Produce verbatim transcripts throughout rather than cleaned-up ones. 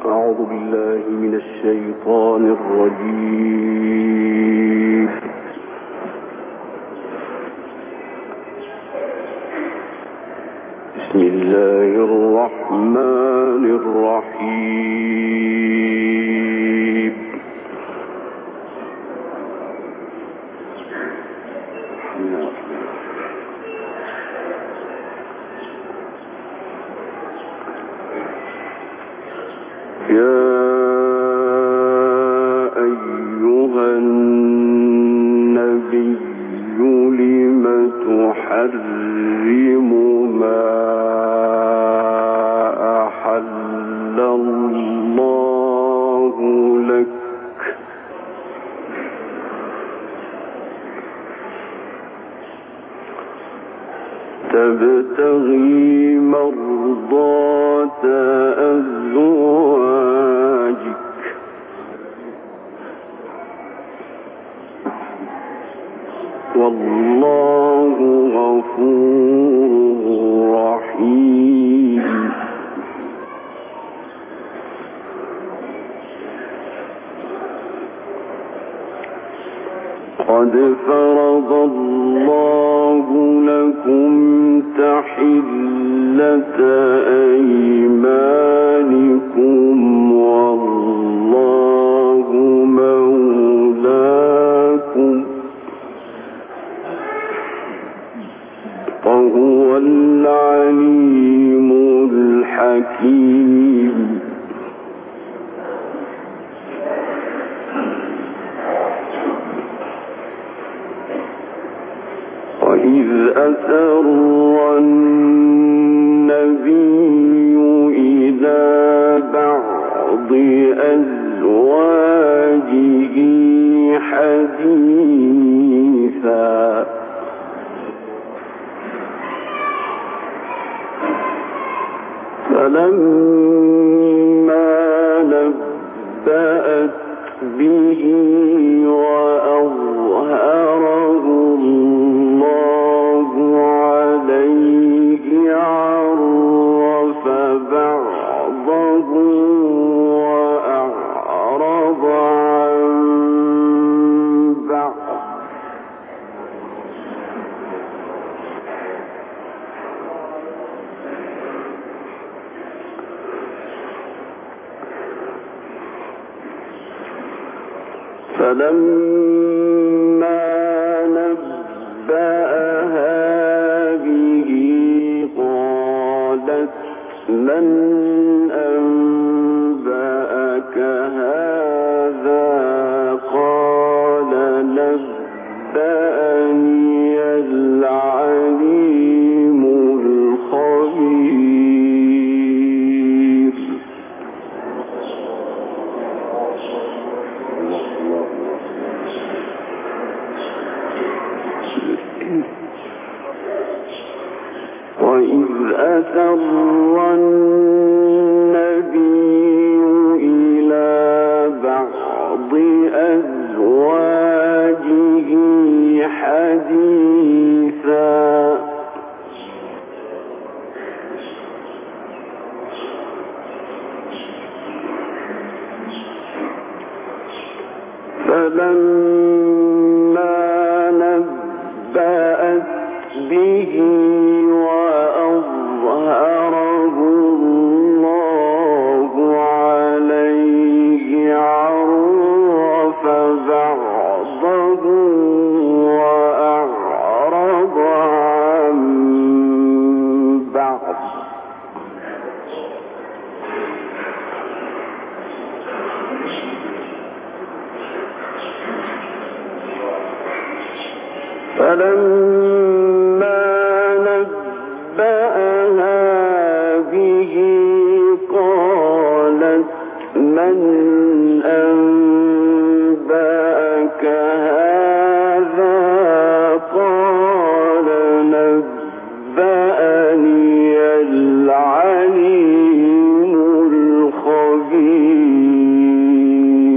أعوذ بالله من الشيطان الرجيم. بسم الله الرحمن الرحيم. يا أيها النبي لم تحرم ما أحل الله لك تبتغي مرضات أزواجك والله غفور رحيم. قد فرض الله لكم تحلة أيمانكم والله مولاكم وهو العليم الحكيم. وإذ أسر النبي إلى بعض أزواجه حديثا فلما نبأت به وأظهره الله عليه عرف بعضه وأعرض عن بعض فلما نبأها به قالت من أنبأك هذا قال نبأني العليم الخبير. وإذ أسر النبي إلى بعض أزواجه حديثا فلما نبأت به وأظهره الله عليه عرف بعضه وأعرض عن بعض فلما نبأها به قالت من أنبأك هذا قال نبأني العليم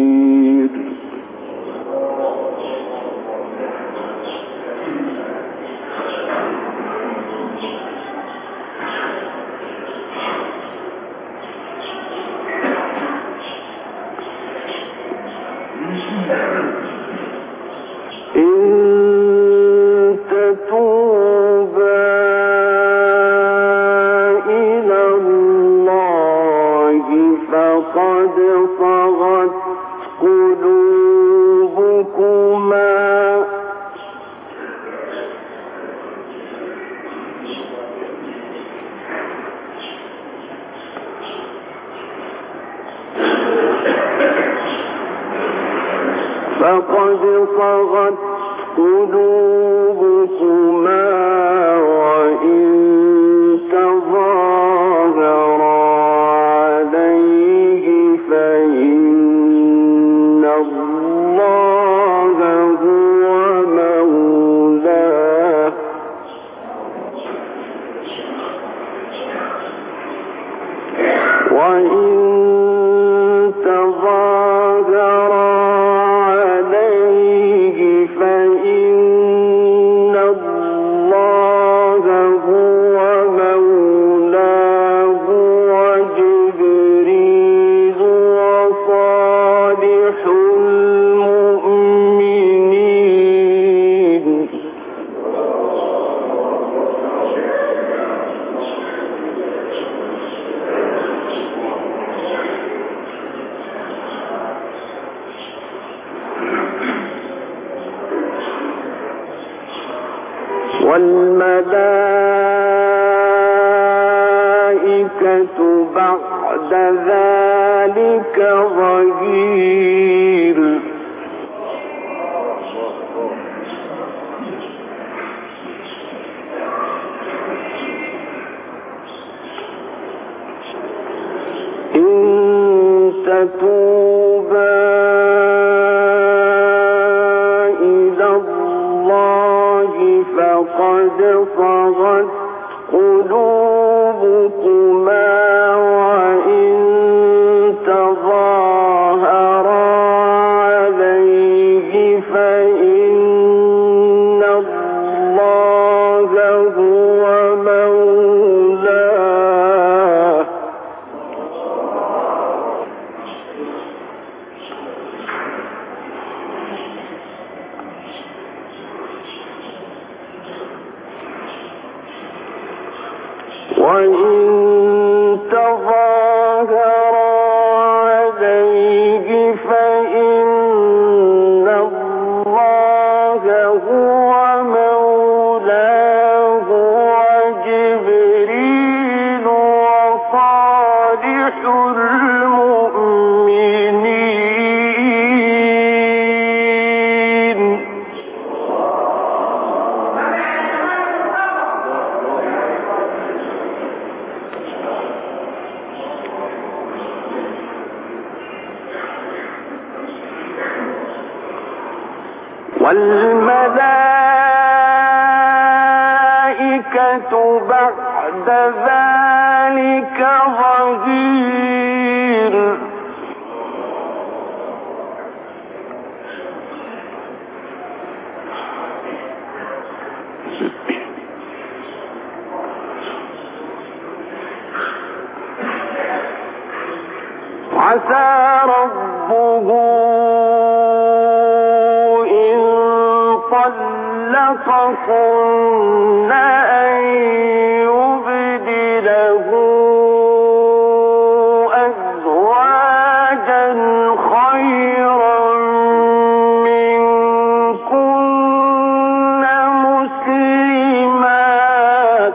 الخبير. فقد صغت قلوبكما فقد صغت قلوبكما وإن تظاهرا عليه فإن الله هو مولاه وإن تظاهرا والملائكة بعد ذلك ظهير إن تتوبا إلى الله فقد صغت قلوبكما وإن تظاهرا عليه فإن الله هو مولاه وإن تظاهرا عليه فإن الله هو مولاه وجبريل وصالح المؤمنين والملائكة بعد ذلك ظهير عسى ربه طلقكن أن يبدله أزواجا خيرا منكن مسلمات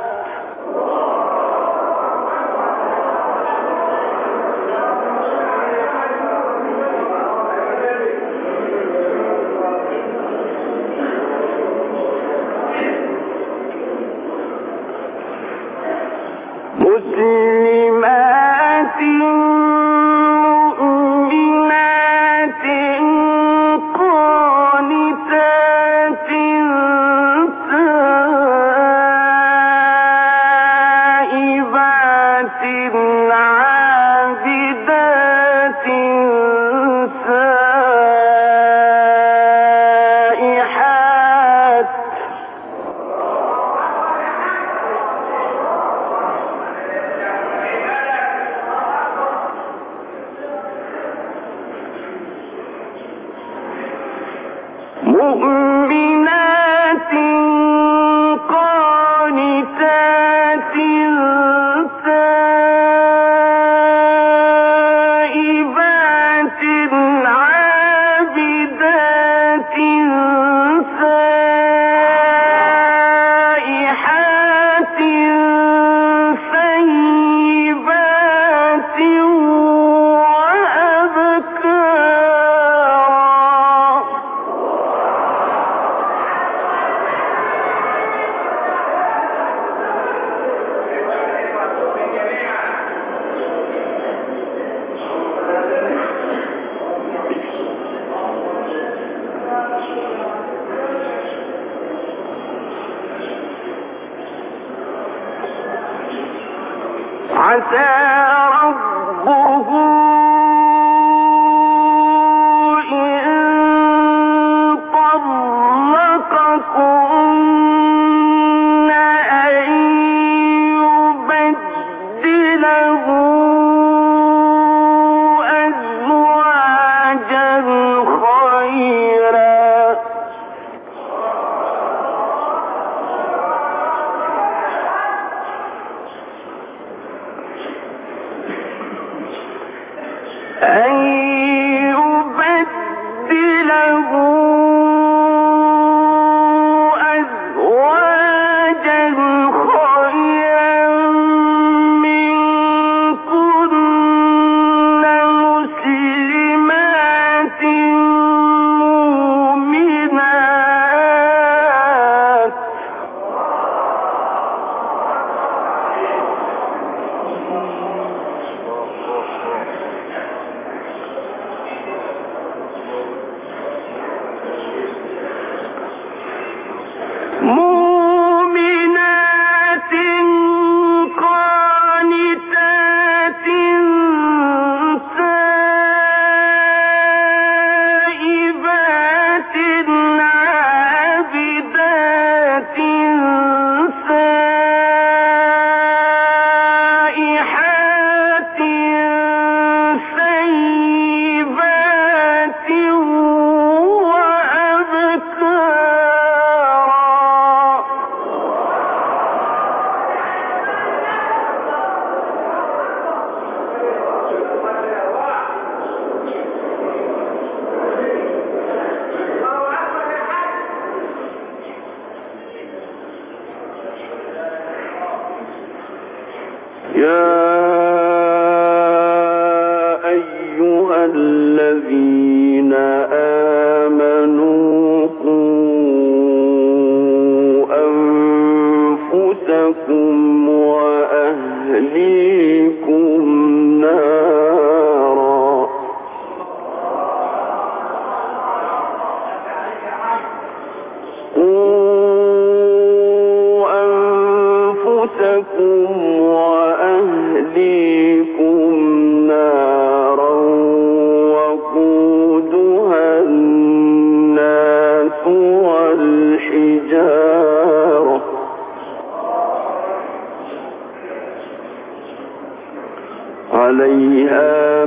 عليها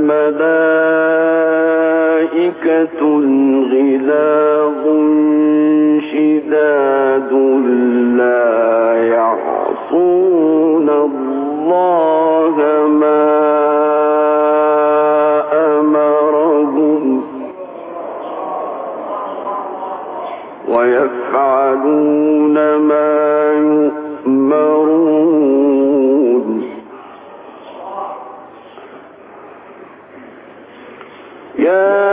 ملائكة غلاظ شداد لا يعصون الله ما أمرهم ويفعلون ما يؤمرون. يا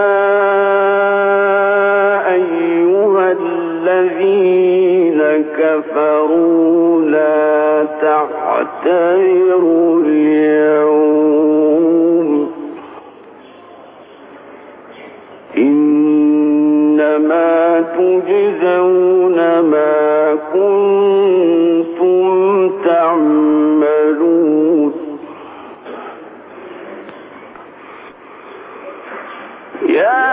أيها الذين كفروا لا تعتذروا اليوم إنما تجزون ما كنتم تعملون. يا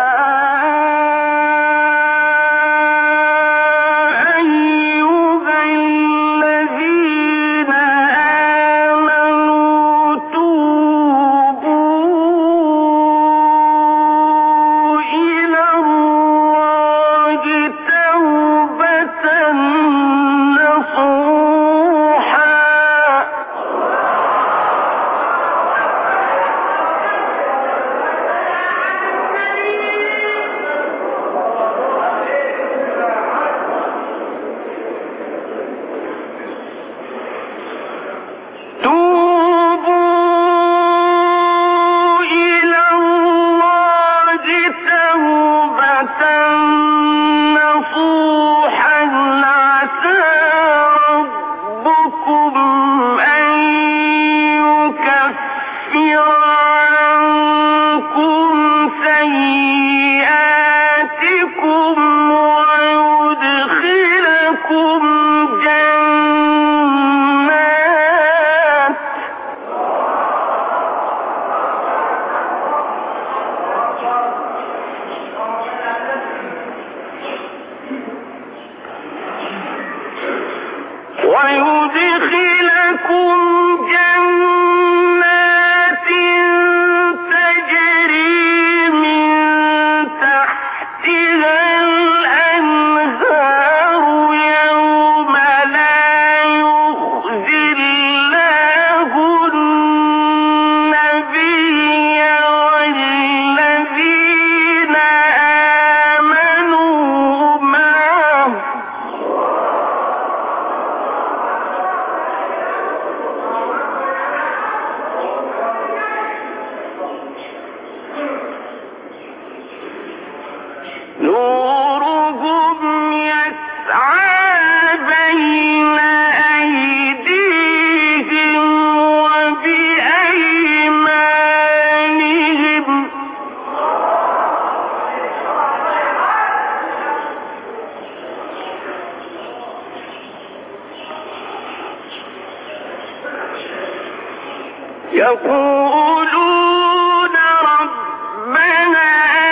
يقولون ربنا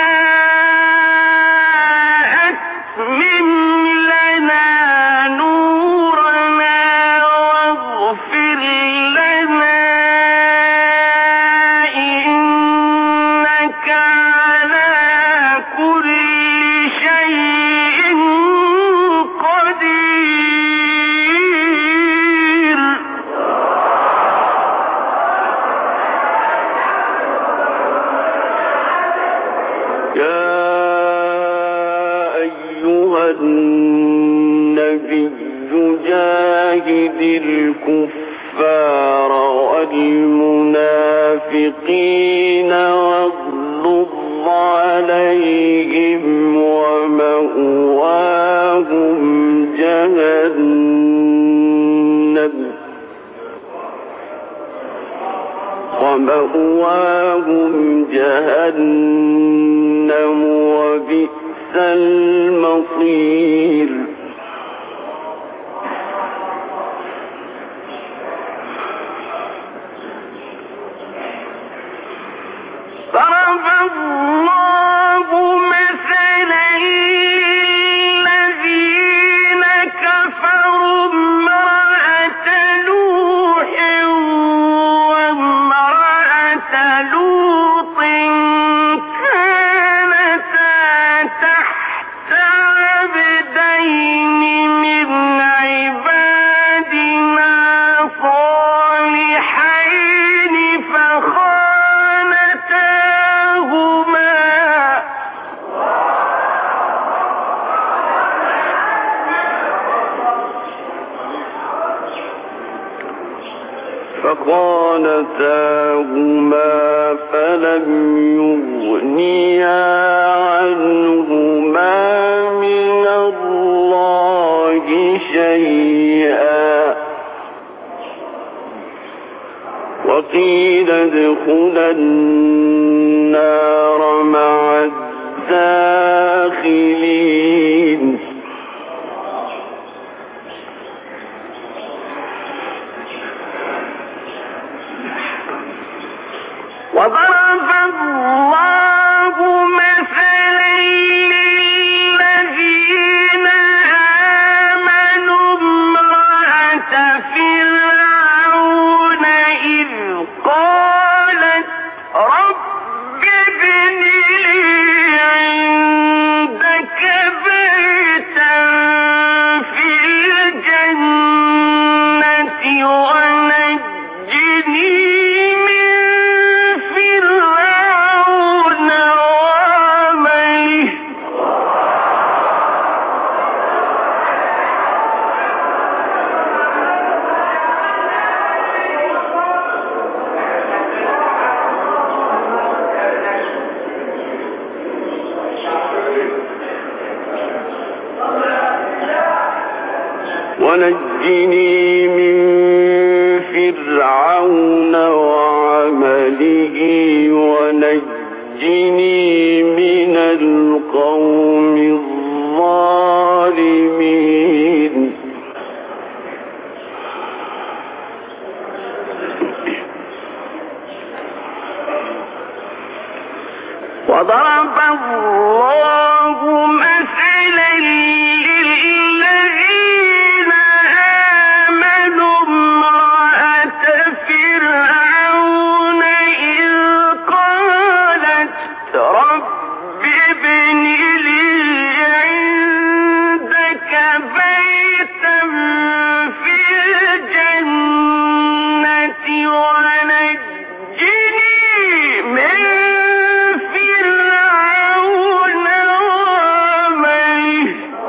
أتمم لنا نورنا واغفر لنا إنك على كل شيء قدير. يا أيها النبي جاهد الكفار والمنافقين واغلظ عليهم ومأواهم جهنم ومأواهم جهنم وبئس المصير. ضرب الله مثلا للذين كفروا امرأة نوح وامرأة لوط كانتا تحت عبدين من عبادنا صالحين فخانتاهما فخانتاهما فلم يغنيا عنهما من الله شيئا وقيل ادخلا النار مع الداخلين. وضرب الله مثلا للذين آمنوا امرأة فرعون إذ قالت رب ابن لي عندك بيتا في الجنة ونجني ونجني من فرعون وعمله ونجني من القوم الظالمين. وضرب الله مثلا للذين آمنوا امرأة فرعون إذ قالت رب ابن لي عندك بيتا في الجنة ونجني من فرعون وعمله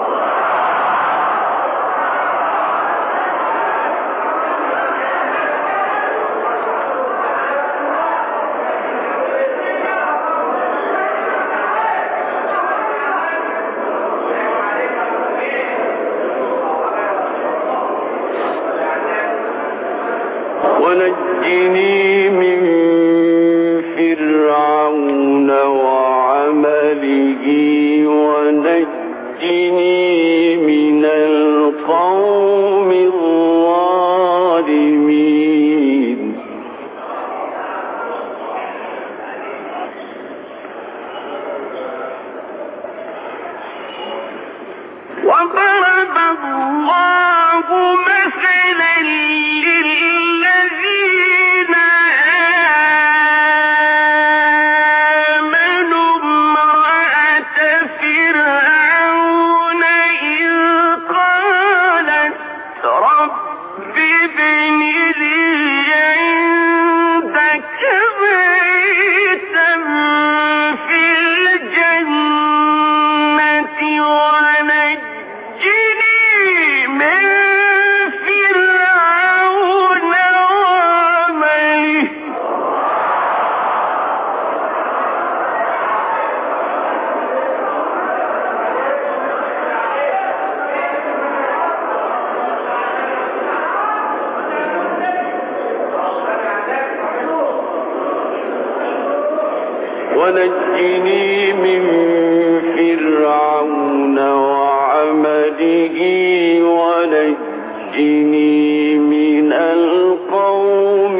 ونجني من فرعون وعمله ونجني من القوم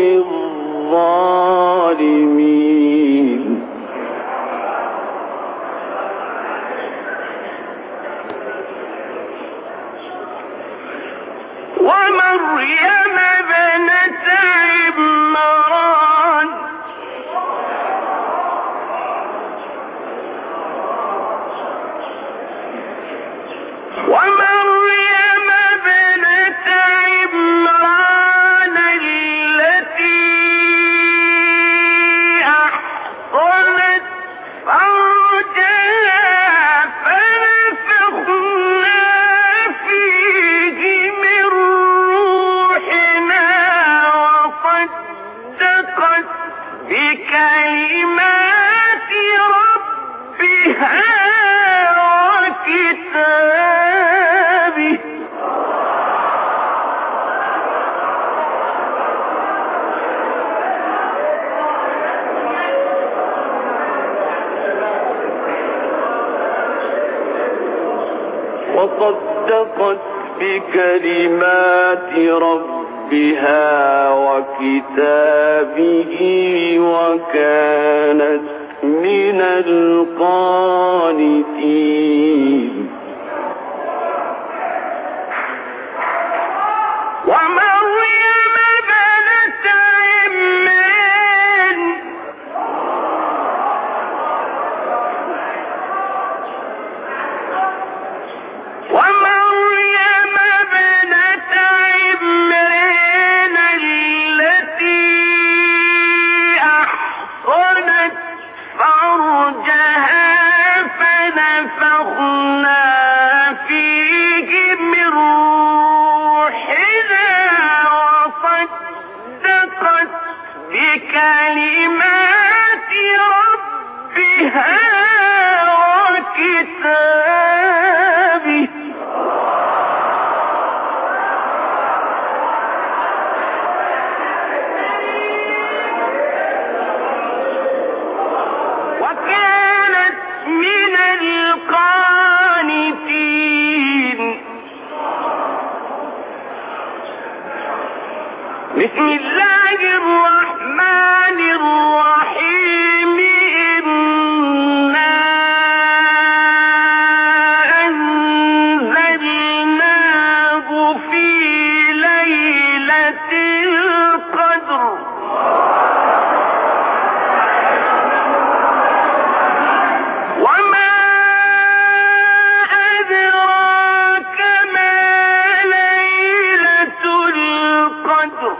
الظالمين ومريم ابنة عمران ومريم ابنة عمران التي أحصنت فرجها فنفخنا فيه من روحنا وصدقت بكلمات ربها وكتابه وصدقت بكلمات ربها وكتابه وكانت من القانتين ومريم ابنة عمران ومريم ابنة عمران التي أحصنت فرجها فنفخنا فيه من روحنا وصدقت بكلمات ربها وكتابه وكانت من القانتين بسم الله الرحمن الرحيم إنا أنزلناه في ليلة القدر وما أدراك ما ليلة القدر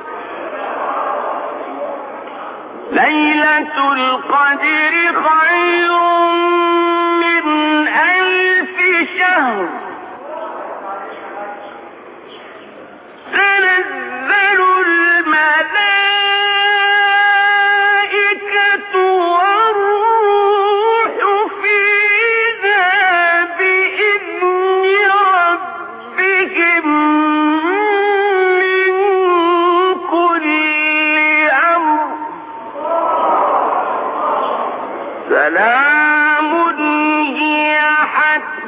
ليلة القدر خير من ألف شهر تنزل الملائكة والروح فيها بإذن ربهم من كل أمر سلام هي حتى